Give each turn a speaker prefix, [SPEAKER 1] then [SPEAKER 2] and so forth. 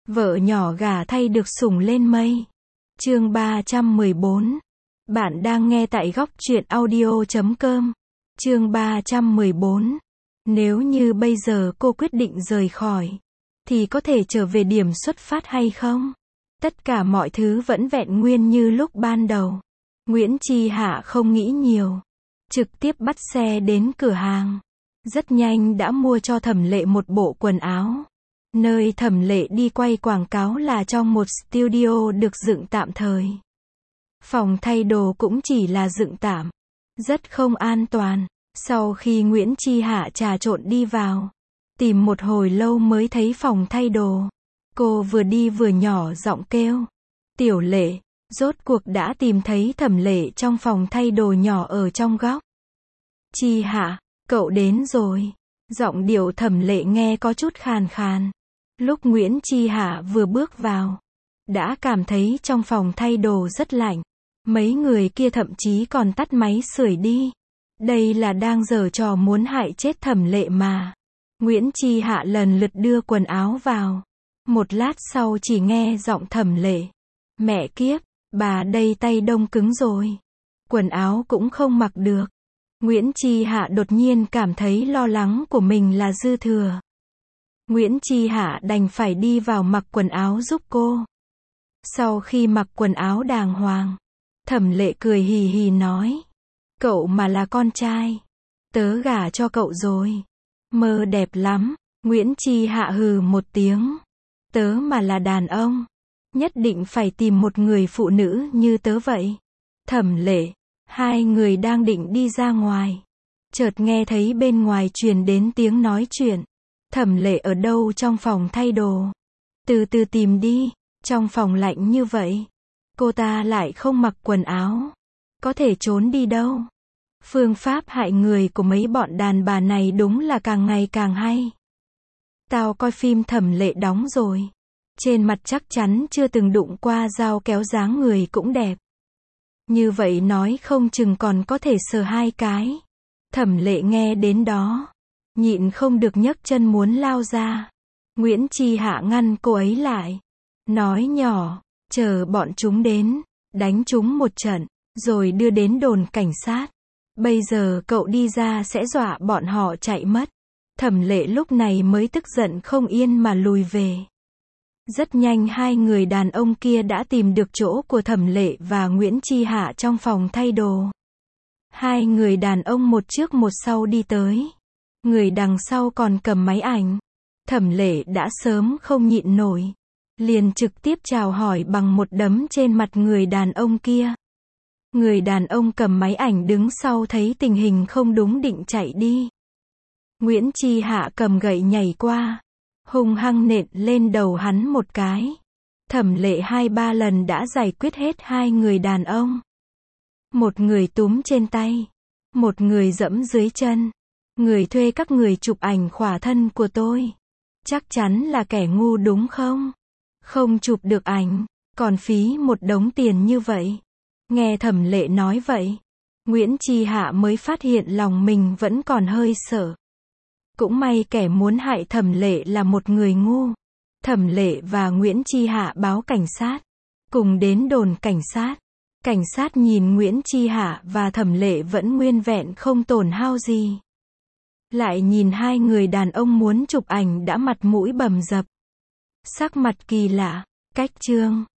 [SPEAKER 1] Vợ nhỏ gả thay được sủng lên mây. Chương 314. Bạn đang nghe tại góc truyện audio.com. Chương 314. Nếu như bây giờ cô quyết định rời khỏi, thì có thể trở về điểm xuất phát hay không? Tất cả mọi thứ vẫn vẹn nguyên như lúc ban đầu. Nguyễn Chi Hạ không nghĩ nhiều, trực tiếp bắt xe đến cửa hàng. Rất nhanh đã mua cho Thẩm Lệ một bộ quần áo. Nơi Thẩm Lệ đi quay quảng cáo là trong một studio được dựng tạm thời. Phòng thay đồ cũng chỉ là dựng tạm, rất không an toàn. Sau khi Nguyễn Chi Hạ trà trộn đi vào, tìm một hồi lâu mới thấy phòng thay đồ. Cô vừa đi vừa nhỏ giọng kêu, "Tiểu Lệ." Rốt cuộc đã tìm thấy Thẩm Lệ trong phòng thay đồ nhỏ ở trong góc. "Chi Hạ, cậu đến rồi." Giọng điệu Thẩm Lệ nghe có chút khàn khàn. Lúc Nguyễn Chi Hạ vừa bước vào, đã cảm thấy trong phòng thay đồ rất lạnh. Mấy người kia thậm chí còn tắt máy sưởi đi. Đây là đang giở trò muốn hại chết Thẩm Lệ mà. Nguyễn Chi Hạ lần lượt đưa quần áo vào. Một lát sau chỉ nghe giọng Thẩm Lệ, "Mẹ kiếp, bà đây tay đông cứng rồi. Quần áo cũng không mặc được." Nguyễn Chi Hạ đột nhiên cảm thấy lo lắng của mình là dư thừa. Nguyễn Chi Hạ đành phải đi vào mặc quần áo giúp cô. Sau khi mặc quần áo đàng hoàng, Thẩm Lệ cười hì hì nói, "Cậu mà là con trai, tớ gả cho cậu rồi." "Mơ đẹp lắm." Nguyễn Chi Hạ hừ một tiếng. "Tớ mà là đàn ông, nhất định phải tìm một người phụ nữ như tớ vậy." Thẩm Lệ, hai người đang định đi ra ngoài, chợt nghe thấy bên ngoài truyền đến tiếng nói chuyện. "Thẩm Lệ ở đâu trong phòng thay đồ? Từ từ tìm đi, trong phòng lạnh như vậy. Cô ta lại không mặc quần áo, có thể trốn đi đâu." Phương pháp hại người của mấy bọn đàn bà này đúng là càng ngày càng hay. Tao coi phim Thẩm Lệ đóng rồi. Trên mặt chắc chắn chưa từng đụng qua dao kéo, dáng người cũng đẹp. Như vậy nói không chừng còn có thể sờ hai cái. Thẩm Lệ nghe đến đó, nhịn không được nhấc chân muốn lao ra. Nguyễn Chi Hạ ngăn cô ấy lại, nói nhỏ, "Chờ bọn chúng đến, đánh chúng một trận, rồi đưa đến đồn cảnh sát. Bây giờ cậu đi ra sẽ dọa bọn họ chạy mất." Thẩm Lệ lúc này mới tức giận không yên mà lùi về. Rất nhanh hai người đàn ông kia đã tìm được chỗ của Thẩm Lệ và Nguyễn Chi Hạ trong phòng thay đồ. Hai người đàn ông một trước một sau đi tới. Người đằng sau còn cầm máy ảnh. Thẩm Lệ đã sớm không nhịn nổi, liền trực tiếp chào hỏi bằng một đấm trên mặt người đàn ông kia. Người đàn ông cầm máy ảnh đứng sau thấy tình hình không đúng định chạy đi. Nguyễn Chi Hạ cầm gậy nhảy qua, hung hăng nện lên đầu hắn một cái. Thẩm Lệ 2-3 lần đã giải quyết hết hai người đàn ông. Một người túm trên tay, một người giẫm dưới chân. "Người thuê các người chụp ảnh khỏa thân của tôi, chắc chắn là kẻ ngu đúng không? Không chụp được ảnh, còn phí một đống tiền như vậy." Nghe Thẩm Lệ nói vậy, Nguyễn Chi Hạ mới phát hiện lòng mình vẫn còn hơi sợ. Cũng may kẻ muốn hại Thẩm Lệ là một người ngu. Thẩm Lệ và Nguyễn Chi Hạ báo cảnh sát, cùng đến đồn cảnh sát. Cảnh sát nhìn Nguyễn Chi Hạ và Thẩm Lệ vẫn nguyên vẹn không tổn hao gì. Lại nhìn hai người đàn ông muốn chụp ảnh đã mặt mũi bầm dập, sắc mặt kỳ lạ. Cách chương